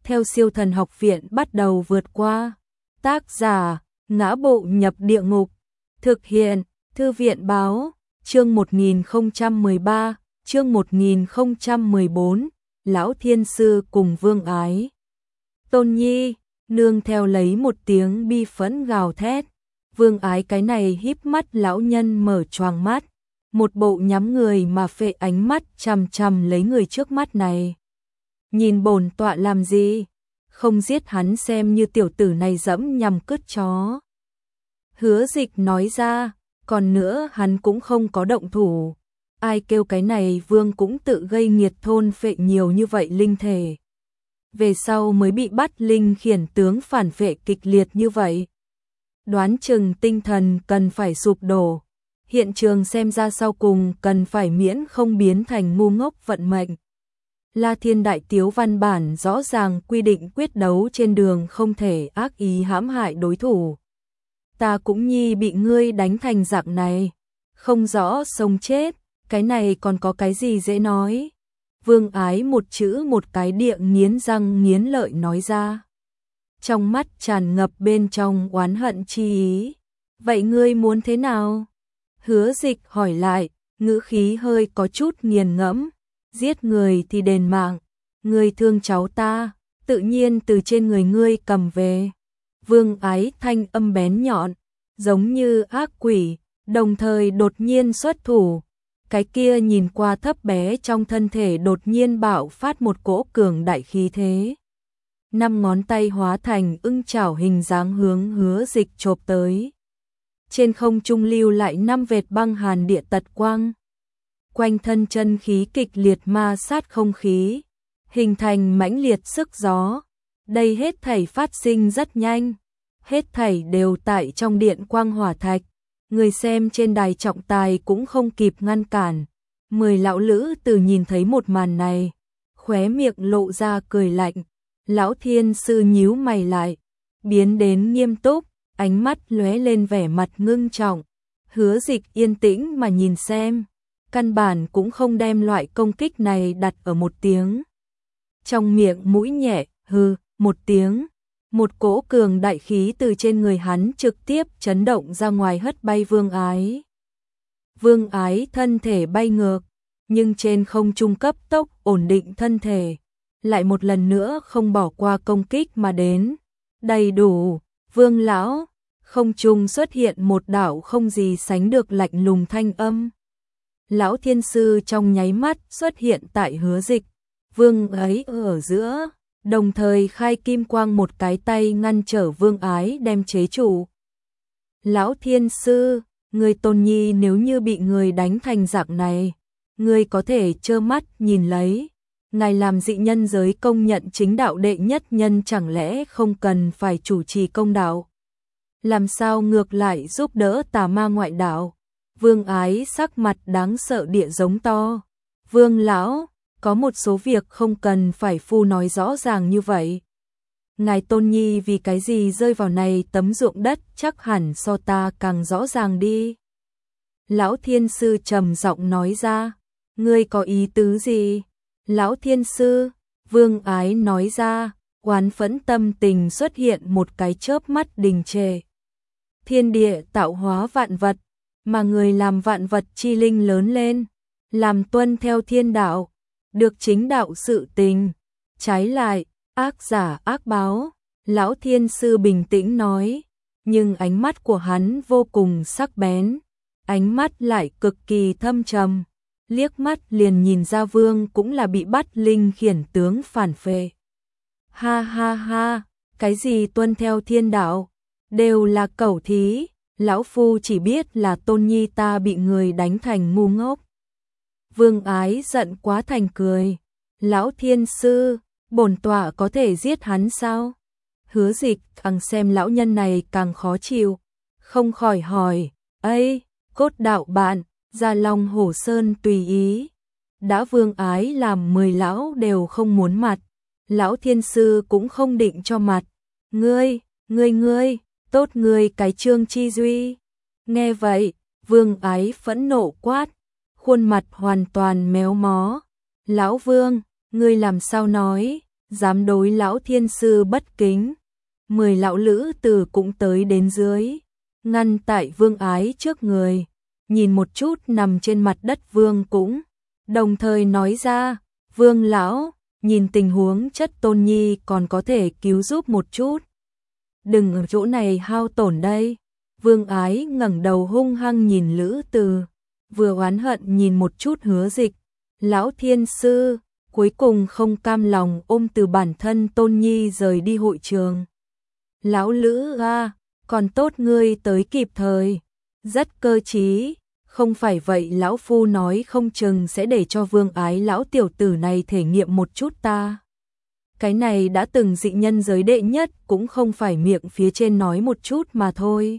theo Siêu Thần Học Viện bắt đầu vượt qua. Tác giả: Ngã Bộ Nhập Địa Ngục. Thực hiện: Thư viện báo. Chương 1013, chương 1014, Lão Thiên Sư cùng Vương Ái. Tôn Nhi, nương theo lấy một tiếng bi phẫn gào thét. Vương Ái cái này híp mắt lão nhân mở choàng mắt, một bộ nhắm người mà phệ ánh mắt chằm chằm lấy người trước mắt này. Nhìn bổn tọa làm gì? Không giết hắn xem như tiểu tử này dẫm nhằm cứt chó. Hứa Dịch nói ra, còn nữa hắn cũng không có động thủ. Ai kêu cái này vương cũng tự gây nghiệt thôn phệ nhiều như vậy linh thể. Về sau mới bị bắt linh khiển tướng phản phệ kịch liệt như vậy. Đoán chừng tinh thần cần phải sụp đổ. Hiện trường xem ra sau cùng cần phải miễn không biến thành ngu ngốc vận mệnh. La Thiên Đại Tiếu văn bản rõ ràng quy định quyết đấu trên đường không thể ác ý hãm hại đối thủ. Ta cũng nhi bị ngươi đánh thành dạng này, không rõ sống chết, cái này còn có cái gì dễ nói. Vương Ái một chữ một cái địa nghiến răng nghiến lợi nói ra. Trong mắt tràn ngập bên trong oán hận chi ý. Vậy ngươi muốn thế nào? Hứa Dịch hỏi lại, ngữ khí hơi có chút nghiền ngẫm. Giết người thì đền mạng, ngươi thương cháu ta, tự nhiên từ trên người ngươi cầm về. Vương Ái thanh âm bén nhọn, giống như ác quỷ, đồng thời đột nhiên xuất thủ. Cái kia nhìn qua thấp bé trong thân thể đột nhiên bạo phát một cỗ cường đại khí thế. 5 ngón tay hóa thành ưng chảo hình dáng hướng Hứa Dịch chộp tới. Trên không trung lưu lại 5 vệt băng hàn địa tật quang. Quanh thân chân khí kịch liệt ma sát không khí, hình thành mãnh liệt sức gió. Đây hết thảy phát sinh rất nhanh, hết thảy đều tại trong điện quang hỏa thạch. Người xem trên đài trọng tài cũng không kịp ngăn cản. 10 lão lữ từ nhìn thấy một màn này, khóe miệng lộ ra cười lạnh. Lão Thiên Sư nhíu mày lại, biến đến nghiêm túc, ánh mắt lóe lên vẻ mặt ngưng trọng. Hứa Dịch yên tĩnh mà nhìn xem, căn bản cũng không đem loại công kích này đặt ở một tiếng. Trong miệng mũi nhẹ, hừ, một tiếng, một cỗ cường đại khí từ trên người hắn trực tiếp chấn động ra ngoài hất bay Vương Ái. Vương Ái thân thể bay ngược, nhưng trên không trung cấp tốc ổn định thân thể, lại một lần nữa không bỏ qua công kích mà đến. Đầy đủ, Vương lão, không trung xuất hiện một đạo không gì sánh được lạnh lùng thanh âm. Lão Thiên Sư trong nháy mắt xuất hiện tại Hứa Dịch, Vương ấy ở giữa, đồng thời khai kim quang một cái tay ngăn trở Vương Ái đem chế trụ. Lão Thiên Sư, người Tôn Nhi nếu như bị người đánh thành dạng này, người có thể trơ mắt nhìn lấy. Ngài làm dị nhân giới công nhận chính đạo đệ nhất nhân chẳng lẽ không cần phải chủ trì công đạo? Làm sao ngược lại giúp đỡ tà ma ngoại đạo? Vương Ái sắc mặt đáng sợ địa giống to. Vương lão, có một số việc không cần phải phu nói rõ ràng như vậy. Ngài Tôn Nhi vì cái gì rơi vào này tấm ruộng đất chắc hẳn so ta càng rõ ràng đi. Lão Thiên Sư trầm giọng nói ra, ngươi có ý tứ gì? Lão Thiên Sư, Vương Ái nói ra, oán phẫn tâm tình xuất hiện một cái chớp mắt đình trệ. Thiên địa tạo hóa vạn vật, mà người làm vạn vật chi linh lớn lên, làm tuân theo thiên đạo, được chính đạo sự tình. Trái lại, ác giả ác báo, Lão Thiên Sư bình tĩnh nói, nhưng ánh mắt của hắn vô cùng sắc bén, ánh mắt lại cực kỳ thâm trầm. Liếc mắt liền nhìn ra Vương cũng là bị bắt linh khiển tướng phản phệ. Ha ha ha, cái gì tuân theo thiên đạo, đều là cẩu thí, lão phu chỉ biết là Tôn Nhi ta bị người đánh thành ngu ngốc. Vương Ái giận quá thành cười, Lão Thiên Sư, bổn tọa có thể giết hắn sao? Hứa Dịch càng xem lão nhân này càng khó chịu, không khỏi hỏi, ấy, cốt đạo bạn, ra Long Hổ Sơn tùy ý. Đã Vương Ái làm 10 lão đều không muốn mặt, Lão Thiên Sư cũng không định cho mặt. Ngươi, tốt ngươi cái Trương Chi Duy. Nghe vậy, Vương Ái phẫn nộ quát, khuôn mặt hoàn toàn méo mó. Lão Vương, ngươi làm sao nói, dám đối lão thiên sư bất kính. 10 lão lữ tử cũng tới đến dưới, ngăn tại Vương Ái trước người, nhìn một chút nằm trên mặt đất Vương cũng, đồng thời nói ra, Vương lão, nhìn tình huống Chất Tôn Nhi còn có thể cứu giúp một chút. Đừng ở chỗ này hao tổn đây. Vương Ái ngẩng đầu hung hăng nhìn Lữ Từ, vừa oán hận nhìn một chút Hứa Dịch. Lão thiên sư cuối cùng không cam lòng ôm từ bản thân Tôn Nhi rời đi hội trường. Lão Lữ a, còn tốt ngươi tới kịp thời, rất cơ trí, không phải vậy lão phu nói không chừng sẽ để cho Vương Ái lão tiểu tử này thể nghiệm một chút ta. Cái này đã từng dị nhân giới đệ nhất cũng không phải miệng phía trên nói một chút mà thôi.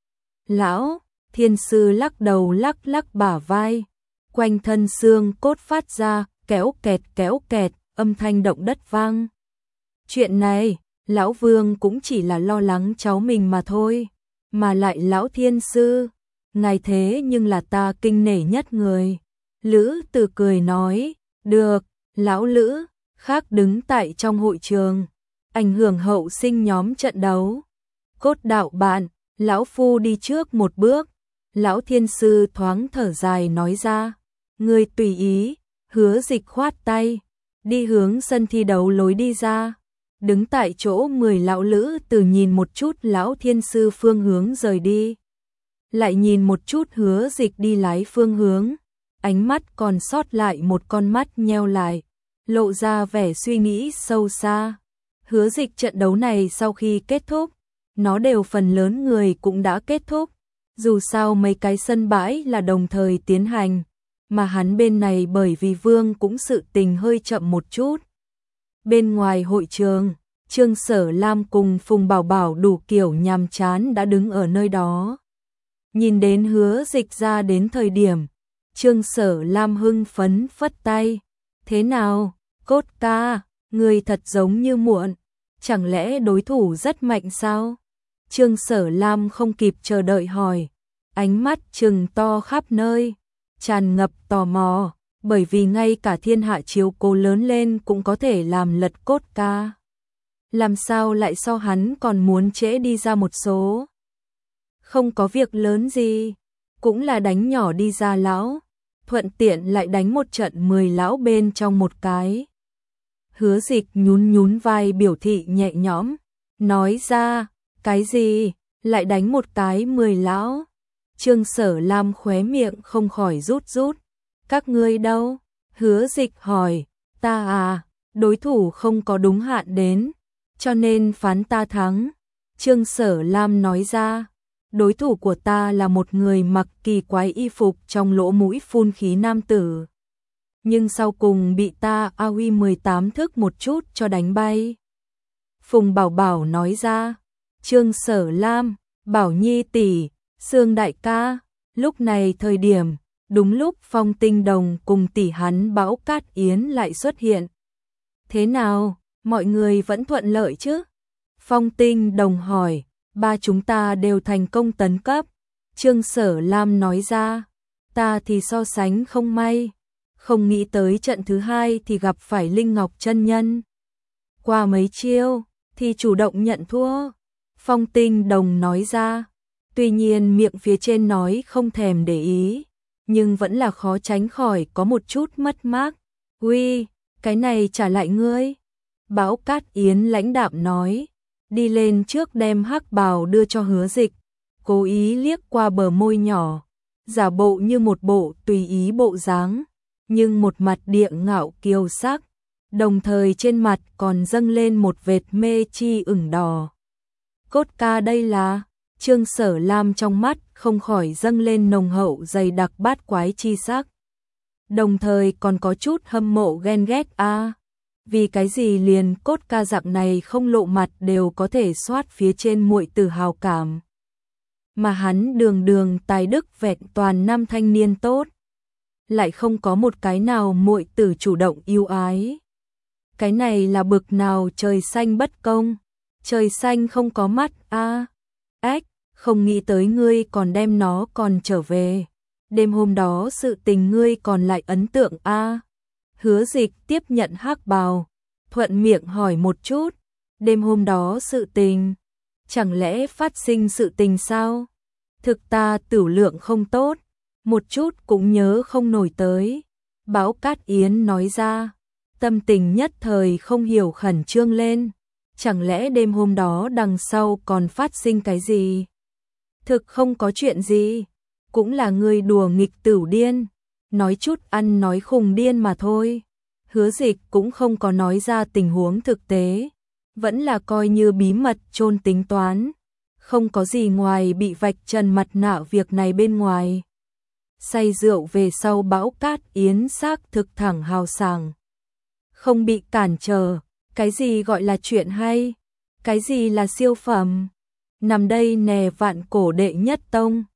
Lão thiên sư lắc đầu lắc lắc bả vai, quanh thân xương cốt phát ra kéo kẹt âm thanh động đất vang. Chuyện này, lão Vương cũng chỉ là lo lắng cháu mình mà thôi, mà lại lão thiên sư, ngài thế nhưng là ta kinh nể nhất người. Lữ Từ cười nói, được, lão Lữ, khác đứng tại trong hội trường, ảnh hưởng hậu sinh nhóm trận đấu. Cốt đạo bạn, lão phu đi trước một bước. Lão thiên sư thoáng thở dài nói ra, người tùy ý. Hứa Dịch khoát tay, đi hướng sân thi đấu lối đi ra. Đứng tại chỗ 10 lão lữ từ nhìn một chút lão thiên sư phương hướng rời đi, lại nhìn một chút Hứa Dịch đi lái phương hướng, ánh mắt còn sót lại một con mắt nheo lại, lộ ra vẻ suy nghĩ sâu xa. Hứa Dịch trận đấu này sau khi kết thúc, nó đều phần lớn người cũng đã kết thúc, dù sao mấy cái sân bãi là đồng thời tiến hành, mà hắn bên này bởi vì Vương cũng sự tình hơi chậm một chút. Bên ngoài hội trường, Trương Sở Lam cùng Phùng Bảo Bảo đủ kiểu nhàm chán đã đứng ở nơi đó. Nhìn đến Hứa Dịch ra đến thời điểm, Trương Sở Lam hưng phấn phất tay. Thế nào, Cốt ca, người thật giống như muộn, chẳng lẽ đối thủ rất mạnh sao? Trương Sở Lam không kịp chờ đợi hỏi, ánh mắt trừng to khắp nơi, tràn ngập tò mò, bởi vì ngay cả thiên hạ chiếu cố lớn lên cũng có thể làm lật Cốt ca. Làm sao lại so hắn còn muốn trễ đi ra một số? Không có việc lớn gì, cũng là đánh nhỏ đi ra lão, thuận tiện lại đánh một trận 10 lão bên trong một cái. Hứa Dịch nhún nhún vai biểu thị nhẹ nhõm, nói ra, cái gì, lại đánh một cái 10 lão? Trương Sở Lam khóe miệng không khỏi rút rút. Các ngươi đâu? Hứa Dịch hỏi, ta à, đối thủ không có đúng hạn đến, cho nên phán ta thắng. Trương Sở Lam nói ra, đối thủ của ta là một người mặc kỳ quái y phục trong lỗ mũi phun khí nam tử, nhưng sau cùng bị ta AOE 18 thức một chút cho đánh bay. Phùng Bảo Bảo nói ra, Trương Sở Lam, Bảo Nhi tỷ, Sương đại ca. Lúc này thời điểm, đúng lúc Phong Tinh Đồng cùng tỷ hắn Bão Cát Yến lại xuất hiện. Thế nào, mọi người vẫn thuận lợi chứ? Phong Tinh Đồng hỏi, ba chúng ta đều thành công tấn cấp. Trương Sở Lam nói ra, ta thì so sánh không may, không nghĩ tới trận thứ hai thì gặp phải Linh Ngọc chân nhân. Qua mấy chiêu thì chủ động nhận thua. Phong Tinh Đồng nói ra, tuy nhiên miệng phía trên nói không thèm để ý, nhưng vẫn là khó tránh khỏi có một chút mất mát. Uy, cái này trả lại ngươi. Bão Cát Yến lãnh đạm nói, đi lên trước đem hắc bào đưa cho Hứa Dịch, cố ý liếc qua bờ môi nhỏ, giả bộ như một bộ tùy ý bộ dáng, nhưng một mặt địa ngạo kiêu sắc, đồng thời trên mặt còn dâng lên một vệt mê chi ửng đỏ. Cốt ca đây là? Trương Sở Lam trong mắt không khỏi dâng lên nồng hậu dày đặc bát quái chi sắc, đồng thời còn có chút hâm mộ ghen ghét a. Vì cái gì liền Cốt ca dạng này không lộ mặt đều có thể soát phía trên muội tử hào cảm, mà hắn đường đường tài đức vẹn toàn năm thanh niên tốt, lại không có một cái nào muội tử chủ động yêu ái. Cái này là bực nào trời xanh bất công, trời xanh không có mắt a. Ách, không nghĩ tới ngươi còn đem nó còn trở về. Đêm hôm đó sự tình ngươi còn lại ấn tượng a. Hứa Dịch tiếp nhận hắc bào, thuận miệng hỏi một chút, đêm hôm đó sự tình, chẳng lẽ phát sinh sự tình sao? Thực ta tửu lượng không tốt, một chút cũng nhớ không nổi tới. Báo Cát Yến nói ra, tâm tình nhất thời không hiểu khẩn trương lên. Chẳng lẽ đêm hôm đó đằng sau còn phát sinh cái gì? Thực không có chuyện gì, cũng là người đùa nghịch tửu điên, nói chút ăn nói khùng điên mà thôi. Hứa Dịch cũng không có nói ra tình huống thực tế, vẫn là coi như bí mật chôn tính toán, không có gì ngoài bị vạch trần mặt nạ việc này bên ngoài. Say rượu về sau Bão Cát Yến xác thực thẳng hào sảng, không bị cản trở. Cái gì gọi là chuyện hay? Cái gì là siêu phẩm? Nằm đây nè vạn cổ đệ nhất tông.